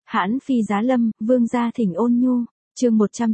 Hãn phi giá lâm, vương gia thỉnh ôn nhu. Chương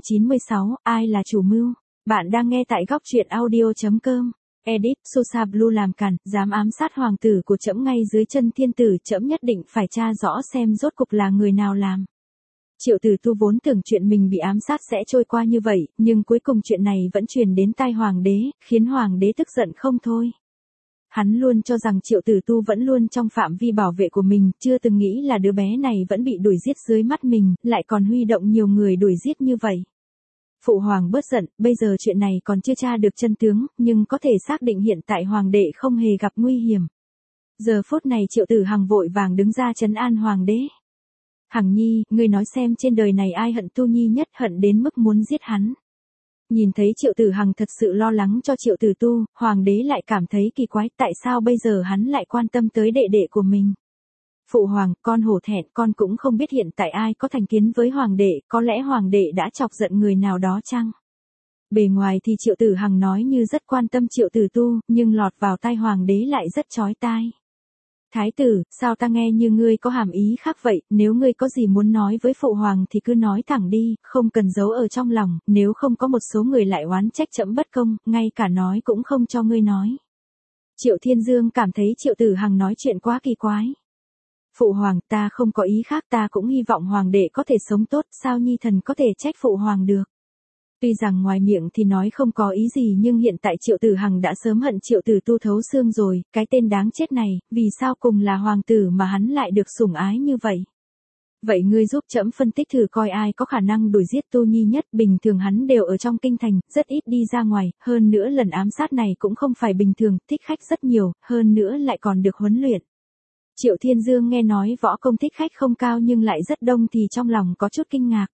196, ai là chủ mưu? Bạn đang nghe tại góc truyện audio.com. Edit, Sosa Blue làm cản, dám ám sát hoàng tử của trẫm ngay dưới chân thiên tử, trẫm nhất định phải tra rõ xem rốt cục là người nào làm. Triệu Tử Tu vốn tưởng chuyện mình bị ám sát sẽ trôi qua như vậy, nhưng cuối cùng chuyện này vẫn truyền đến tai hoàng đế, khiến hoàng đế tức giận không thôi. Hắn luôn cho rằng Triệu Tử Tu vẫn luôn trong phạm vi bảo vệ của mình, chưa từng nghĩ là đứa bé này vẫn bị đuổi giết dưới mắt mình, lại còn huy động nhiều người đuổi giết như vậy. Phụ hoàng bớt giận, bây giờ chuyện này còn chưa tra được chân tướng, nhưng có thể xác định hiện tại hoàng đệ không hề gặp nguy hiểm. Giờ phút này Triệu Tử Hằng vội vàng đứng ra trấn an hoàng đế. Hằng nhi, ngươi nói xem trên đời này ai hận Tu Nhi nhất, hận đến mức muốn giết hắn. Nhìn thấy Triệu Tử Hằng thật sự lo lắng cho Triệu Tử Tu, hoàng đế lại cảm thấy kỳ quái, tại sao bây giờ hắn lại quan tâm tới đệ đệ của mình. Phụ hoàng, con hổ thẹn, con cũng không biết hiện tại ai có thành kiến với hoàng đệ, có lẽ hoàng đệ đã chọc giận người nào đó chăng? Bề ngoài thì Triệu Tử Hằng nói như rất quan tâm Triệu Tử Tu, nhưng lọt vào tai hoàng đế lại rất chói tai. Thái tử, sao ta nghe như ngươi có hàm ý khác vậy, nếu ngươi có gì muốn nói với phụ hoàng thì cứ nói thẳng đi, không cần giấu ở trong lòng, nếu không có một số người lại oán trách trẫm bất công, ngay cả nói cũng không cho ngươi nói. Triệu Thiên Dương cảm thấy Triệu Tử Hằng nói chuyện quá kỳ quái. Phụ hoàng, ta không có ý khác, ta cũng hy vọng hoàng đệ có thể sống tốt, sao nhi thần có thể trách phụ hoàng được. Tuy rằng ngoài miệng thì nói không có ý gì nhưng hiện tại Triệu Tử Hằng đã sớm hận Triệu Tử Tu thấu xương rồi, cái tên đáng chết này, vì sao cùng là hoàng tử mà hắn lại được sủng ái như vậy. Vậy ngươi giúp trẫm phân tích thử coi ai có khả năng đuổi giết Tu Nhi nhất, bình thường hắn đều ở trong kinh thành, rất ít đi ra ngoài, hơn nữa lần ám sát này cũng không phải bình thường, thích khách rất nhiều, hơn nữa lại còn được huấn luyện. Triệu Thiên Dương nghe nói võ công thích khách không cao nhưng lại rất đông thì trong lòng có chút kinh ngạc.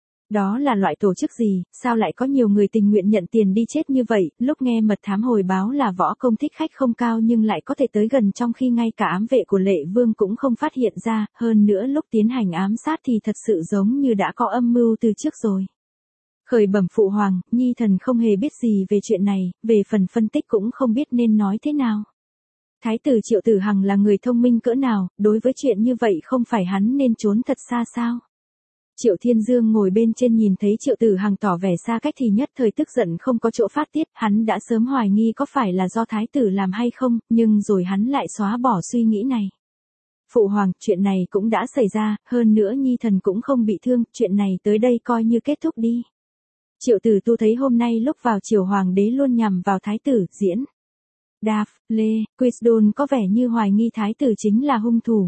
Đó là loại tổ chức gì, sao lại có nhiều người tình nguyện nhận tiền đi chết như vậy, lúc nghe mật thám hồi báo là võ công thích khách không cao nhưng lại có thể tới gần trong khi ngay cả ám vệ của Lệ Vương cũng không phát hiện ra, hơn nữa lúc tiến hành ám sát thì thật sự giống như đã có âm mưu từ trước rồi. Khởi bẩm phụ hoàng, nhi thần không hề biết gì về chuyện này, về phần phân tích cũng không biết nên nói thế nào. Thái tử Triệu Tử Hằng là người thông minh cỡ nào, đối với chuyện như vậy không phải hắn nên trốn thật xa sao? Triệu Thiên Dương ngồi bên trên nhìn thấy Triệu Tử Hằng tỏ vẻ xa cách thì nhất thời tức giận không có chỗ phát tiết, hắn đã sớm hoài nghi có phải là do thái tử làm hay không, nhưng rồi hắn lại xóa bỏ suy nghĩ này. Phụ hoàng, chuyện này cũng đã xảy ra, hơn nữa nhi thần cũng không bị thương, chuyện này tới đây coi như kết thúc đi. Triệu Tử Tu thấy hôm nay lúc vào triều hoàng đế luôn nhằm vào thái tử, diễn. Đạp, Lê, Quisdon có vẻ như hoài nghi thái tử chính là hung thủ.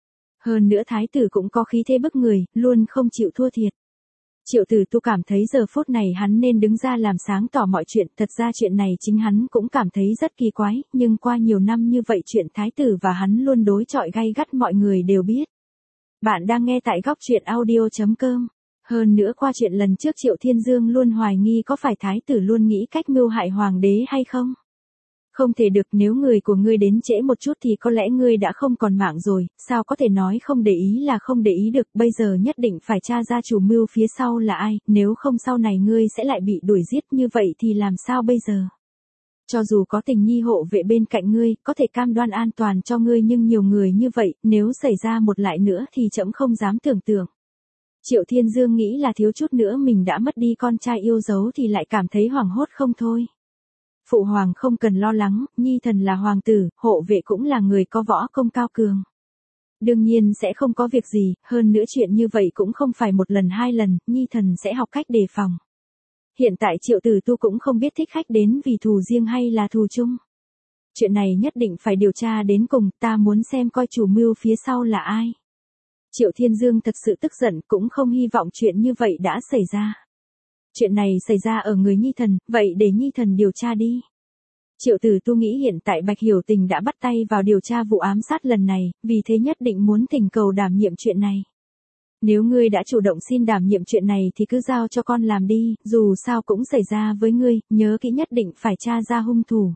Hơn nữa thái tử cũng có khí thế bức người, luôn không chịu thua thiệt. Triệu Tử Tu cảm thấy giờ phút này hắn nên đứng ra làm sáng tỏ mọi chuyện, thật ra chuyện này chính hắn cũng cảm thấy rất kỳ quái, nhưng qua nhiều năm như vậy chuyện thái tử và hắn luôn đối chọi gay gắt mọi người đều biết. Bạn đang nghe tại góc truyện audio.com. Hơn nữa qua chuyện lần trước Triệu Thiên Dương luôn hoài nghi có phải thái tử luôn nghĩ cách mưu hại hoàng đế hay không. Không thể được, nếu người của ngươi đến trễ một chút thì có lẽ ngươi đã không còn mạng rồi, sao có thể nói không để ý là không để ý được, bây giờ nhất định phải tra ra chủ mưu phía sau là ai, nếu không sau này ngươi sẽ lại bị đuổi giết như vậy thì làm sao bây giờ. Cho dù có Tình Nhi hộ vệ bên cạnh ngươi, có thể cam đoan an toàn cho ngươi nhưng nhiều người như vậy, nếu xảy ra một lại nữa thì trẫm không dám tưởng tượng. Triệu Thiên Dương nghĩ là thiếu chút nữa mình đã mất đi con trai yêu dấu thì lại cảm thấy hoảng hốt không thôi. Phụ hoàng không cần lo lắng, nhi thần là hoàng tử, hộ vệ cũng là người có võ công cao cường. Đương nhiên sẽ không có việc gì, hơn nữa chuyện như vậy cũng không phải một lần hai lần, nhi thần sẽ học cách đề phòng. Hiện tại Triệu Tử Tu cũng không biết thích khách đến vì thù riêng hay là thù chung. Chuyện này nhất định phải điều tra đến cùng, ta muốn xem coi chủ mưu phía sau là ai. Triệu Thiên Dương thật sự tức giận, cũng không hy vọng chuyện như vậy đã xảy ra. Chuyện này xảy ra ở người nhi thần, vậy để nhi thần điều tra đi. Triệu Tử Tu nghĩ hiện tại Bạch Hiểu Tình đã bắt tay vào điều tra vụ ám sát lần này, vì thế nhất định muốn thỉnh cầu đảm nhiệm chuyện này. Nếu ngươi đã chủ động xin đảm nhiệm chuyện này thì cứ giao cho con làm đi, dù sao cũng xảy ra với ngươi, nhớ kỹ nhất định phải tra ra hung thủ.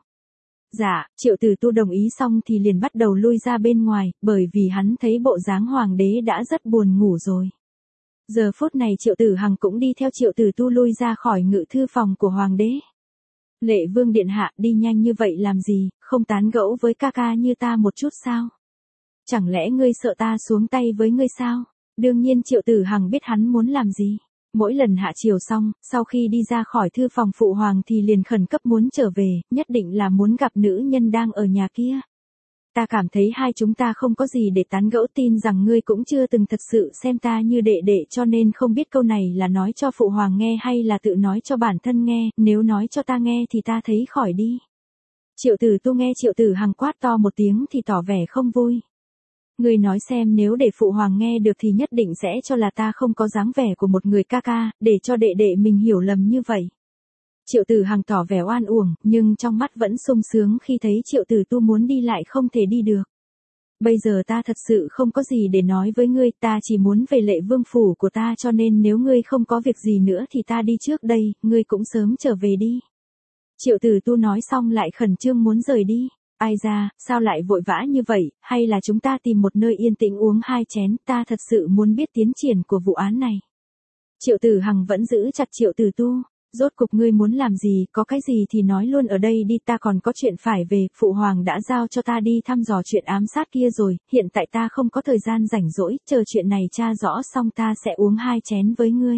Dạ, Triệu Tử Tu đồng ý xong thì liền bắt đầu lui ra bên ngoài, bởi vì hắn thấy bộ dáng hoàng đế đã rất buồn ngủ rồi. Giờ phút này Triệu Tử Hằng cũng đi theo Triệu Tử Tu lui ra khỏi ngự thư phòng của hoàng đế. Lệ Vương điện hạ, đi nhanh như vậy làm gì, không tán gẫu với ca ca như ta một chút sao? Chẳng lẽ ngươi sợ ta xuống tay với ngươi sao? Đương nhiên Triệu Tử Hằng biết hắn muốn làm gì. Mỗi lần hạ chiều xong, sau khi đi ra khỏi thư phòng phụ hoàng thì liền khẩn cấp muốn trở về, nhất định là muốn gặp nữ nhân đang ở nhà kia. Ta cảm thấy hai chúng ta không có gì để tán gẫu, tin rằng ngươi cũng chưa từng thật sự xem ta như đệ đệ, cho nên không biết câu này là nói cho phụ hoàng nghe hay là tự nói cho bản thân nghe, nếu nói cho ta nghe thì ta thấy khỏi đi. Triệu Tử Tu nghe Triệu Tử Hằng quát to một tiếng thì tỏ vẻ không vui. Ngươi nói xem, nếu để phụ hoàng nghe được thì nhất định sẽ cho là ta không có dáng vẻ của một người ca ca, để cho đệ đệ mình hiểu lầm như vậy. Triệu Tử Hằng tỏ vẻ oan uổng, nhưng trong mắt vẫn sung sướng khi thấy Triệu Tử Tu muốn đi lại không thể đi được. Bây giờ ta thật sự không có gì để nói với ngươi, ta chỉ muốn về Lệ Vương phủ của ta, cho nên nếu ngươi không có việc gì nữa thì ta đi trước đây, ngươi cũng sớm trở về đi. Triệu Tử Tu nói xong lại khẩn trương muốn rời đi. Ai ra, sao lại vội vã như vậy, hay là chúng ta tìm một nơi yên tĩnh uống hai chén, ta thật sự muốn biết tiến triển của vụ án này. Triệu Tử Hằng vẫn giữ chặt Triệu Tử Tu. Rốt cục ngươi muốn làm gì, có cái gì thì nói luôn ở đây đi, ta còn có chuyện phải về, phụ hoàng đã giao cho ta đi thăm dò chuyện ám sát kia rồi, hiện tại ta không có thời gian rảnh rỗi, chờ chuyện này tra rõ xong ta sẽ uống hai chén với ngươi.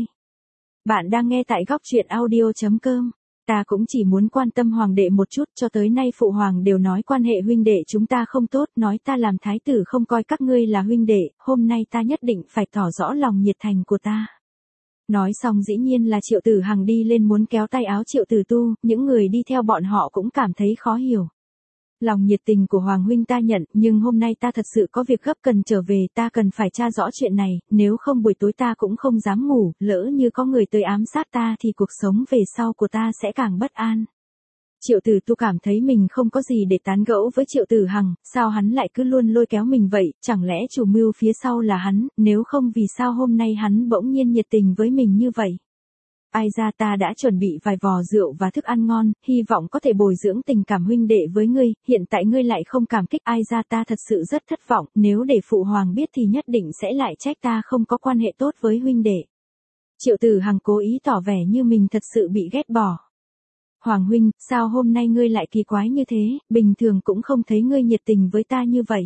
Bạn đang nghe tại góc truyện audio.com. Ta cũng chỉ muốn quan tâm hoàng đệ một chút, cho tới nay phụ hoàng đều nói quan hệ huynh đệ chúng ta không tốt, nói ta làm thái tử không coi các ngươi là huynh đệ, hôm nay ta nhất định phải tỏ rõ lòng nhiệt thành của ta. Nói xong dĩ nhiên là Triệu Tử Hằng đi lên muốn kéo tay áo Triệu Tử Tu, những người đi theo bọn họ cũng cảm thấy khó hiểu. Lòng nhiệt tình của Hoàng huynh ta nhận, nhưng hôm nay ta thật sự có việc gấp cần trở về, ta cần phải tra rõ chuyện này, nếu không buổi tối ta cũng không dám ngủ, lỡ như có người tới ám sát ta thì cuộc sống về sau của ta sẽ càng bất an. Triệu Tử Tu cảm thấy mình không có gì để tán gẫu với Triệu Tử Hằng, sao hắn lại cứ luôn lôi kéo mình vậy, chẳng lẽ chủ mưu phía sau là hắn, nếu không vì sao hôm nay hắn bỗng nhiên nhiệt tình với mình như vậy. Ai ra, ta đã chuẩn bị vài vò rượu và thức ăn ngon, hy vọng có thể bồi dưỡng tình cảm huynh đệ với ngươi, hiện tại ngươi lại không cảm kích, ai ra ta thật sự rất thất vọng, nếu để phụ hoàng biết thì nhất định sẽ lại trách ta không có quan hệ tốt với huynh đệ. Triệu Tử Hằng cố ý tỏ vẻ như mình thật sự bị ghét bỏ. Hoàng huynh, sao hôm nay ngươi lại kỳ quái như thế, bình thường cũng không thấy ngươi nhiệt tình với ta như vậy.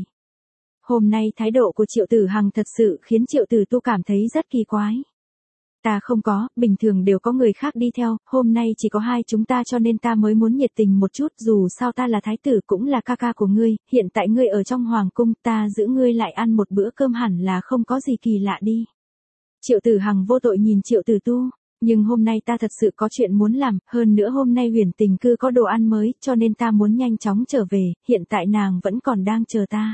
Hôm nay thái độ của Triệu Tử Hằng thật sự khiến Triệu Tử Tu cảm thấy rất kỳ quái. Ta không có, bình thường đều có người khác đi theo, hôm nay chỉ có hai chúng ta cho nên ta mới muốn nhiệt tình một chút, dù sao ta là thái tử cũng là ca ca của ngươi, hiện tại ngươi ở trong hoàng cung, ta giữ ngươi lại ăn một bữa cơm hẳn là không có gì kỳ lạ đi. Triệu Tử Hằng vô tội nhìn Triệu Tử Tu. Nhưng hôm nay ta thật sự có chuyện muốn làm, hơn nữa hôm nay Huyền Tình Cư có đồ ăn mới, cho nên ta muốn nhanh chóng trở về, hiện tại nàng vẫn còn đang chờ ta.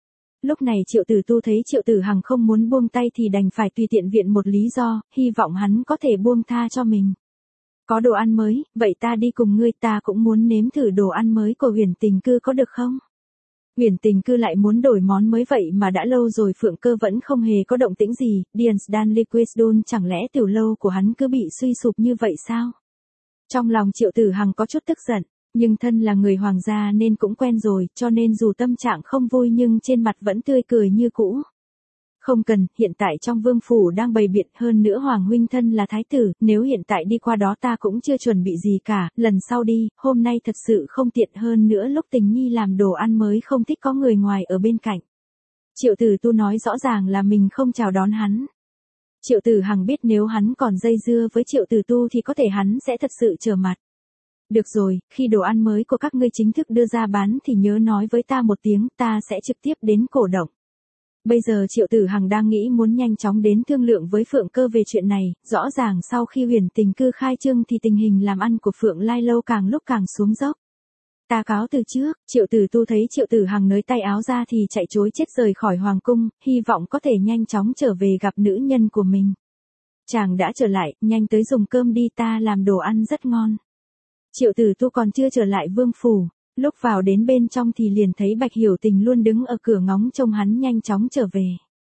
Lúc này Triệu Tử Tu thấy Triệu Tử Hằng không muốn buông tay thì đành phải tùy tiện viện một lý do, hy vọng hắn có thể buông tha cho mình. Có đồ ăn mới, vậy ta đi cùng ngươi, ta cũng muốn nếm thử đồ ăn mới của Huyền Tình Cư có được không? Huyền Tình Cư lại muốn đổi món mới vậy mà đã lâu rồi Phượng Cơ vẫn không hề có động tĩnh gì, Dian Liquidon chẳng lẽ tiểu lâu của hắn cứ bị suy sụp như vậy sao? Trong lòng Triệu Tử Hằng có chút tức giận, nhưng thân là người hoàng gia nên cũng quen rồi, cho nên dù tâm trạng không vui nhưng trên mặt vẫn tươi cười như cũ. Không cần, hiện tại trong vương phủ đang bày biện, hơn nữa Hoàng huynh thân là thái tử, nếu hiện tại đi qua đó ta cũng chưa chuẩn bị gì cả, lần sau đi, hôm nay thật sự không tiện, hơn nữa lúc Tình Nhi làm đồ ăn mới không thích có người ngoài ở bên cạnh. Triệu Tử Tu nói rõ ràng là mình không chào đón hắn. Triệu Tử Hằng biết nếu hắn còn dây dưa với Triệu Tử Tu thì có thể hắn sẽ thật sự trở mặt. Được rồi, khi đồ ăn mới của các ngươi chính thức đưa ra bán thì nhớ nói với ta một tiếng, ta sẽ trực tiếp đến cổ động. Bây giờ Triệu Tử Hằng đang nghĩ muốn nhanh chóng đến thương lượng với Phượng Cơ về chuyện này, rõ ràng sau khi Huyền Tình Cư khai trương thì tình hình làm ăn của Phượng Lai Lâu càng lúc càng xuống dốc. Ta cáo từ trước, Triệu Tử Tu thấy Triệu Tử Hằng nới tay áo ra thì chạy trối chết rời khỏi hoàng cung, hy vọng có thể nhanh chóng trở về gặp nữ nhân của mình. Chàng đã trở lại, nhanh tới dùng cơm đi, ta làm đồ ăn rất ngon. Triệu Tử Tu còn chưa trở lại vương phủ, lúc vào đến bên trong thì liền thấy Bạch Hiểu Tình luôn đứng ở cửa ngóng trông hắn nhanh chóng trở về.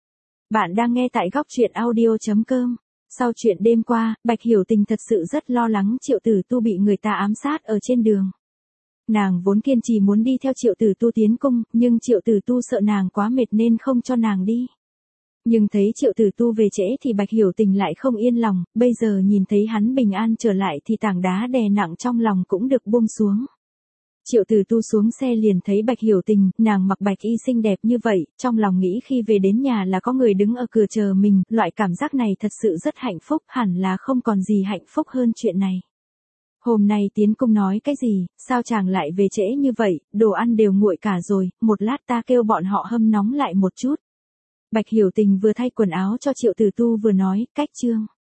Bạn đang nghe tại góc truyện audio.com. Sau chuyện đêm qua, Bạch Hiểu Tình thật sự rất lo lắng Triệu Tử Tu bị người ta ám sát ở trên đường. Nàng vốn kiên trì muốn đi theo Triệu Tử Tu tiến cung, nhưng Triệu Tử Tu sợ nàng quá mệt nên không cho nàng đi. Nhưng thấy Triệu Tử Tu về trễ thì Bạch Hiểu Tình lại không yên lòng, bây giờ nhìn thấy hắn bình an trở lại thì tảng đá đè nặng trong lòng cũng được buông xuống. Triệu Tử Tu xuống xe liền thấy Bạch Hiểu Tình, nàng mặc bạch y xinh đẹp như vậy, trong lòng nghĩ khi về đến nhà là có người đứng ở cửa chờ mình, loại cảm giác này thật sự rất hạnh phúc, hẳn là không còn gì hạnh phúc hơn chuyện này. Hôm nay tiến công nói cái gì, sao chàng lại về trễ như vậy, đồ ăn đều nguội cả rồi, một lát ta kêu bọn họ hâm nóng lại một chút. Bạch Hiểu Tình vừa thay quần áo cho Triệu Tử Tu vừa nói, cách trương.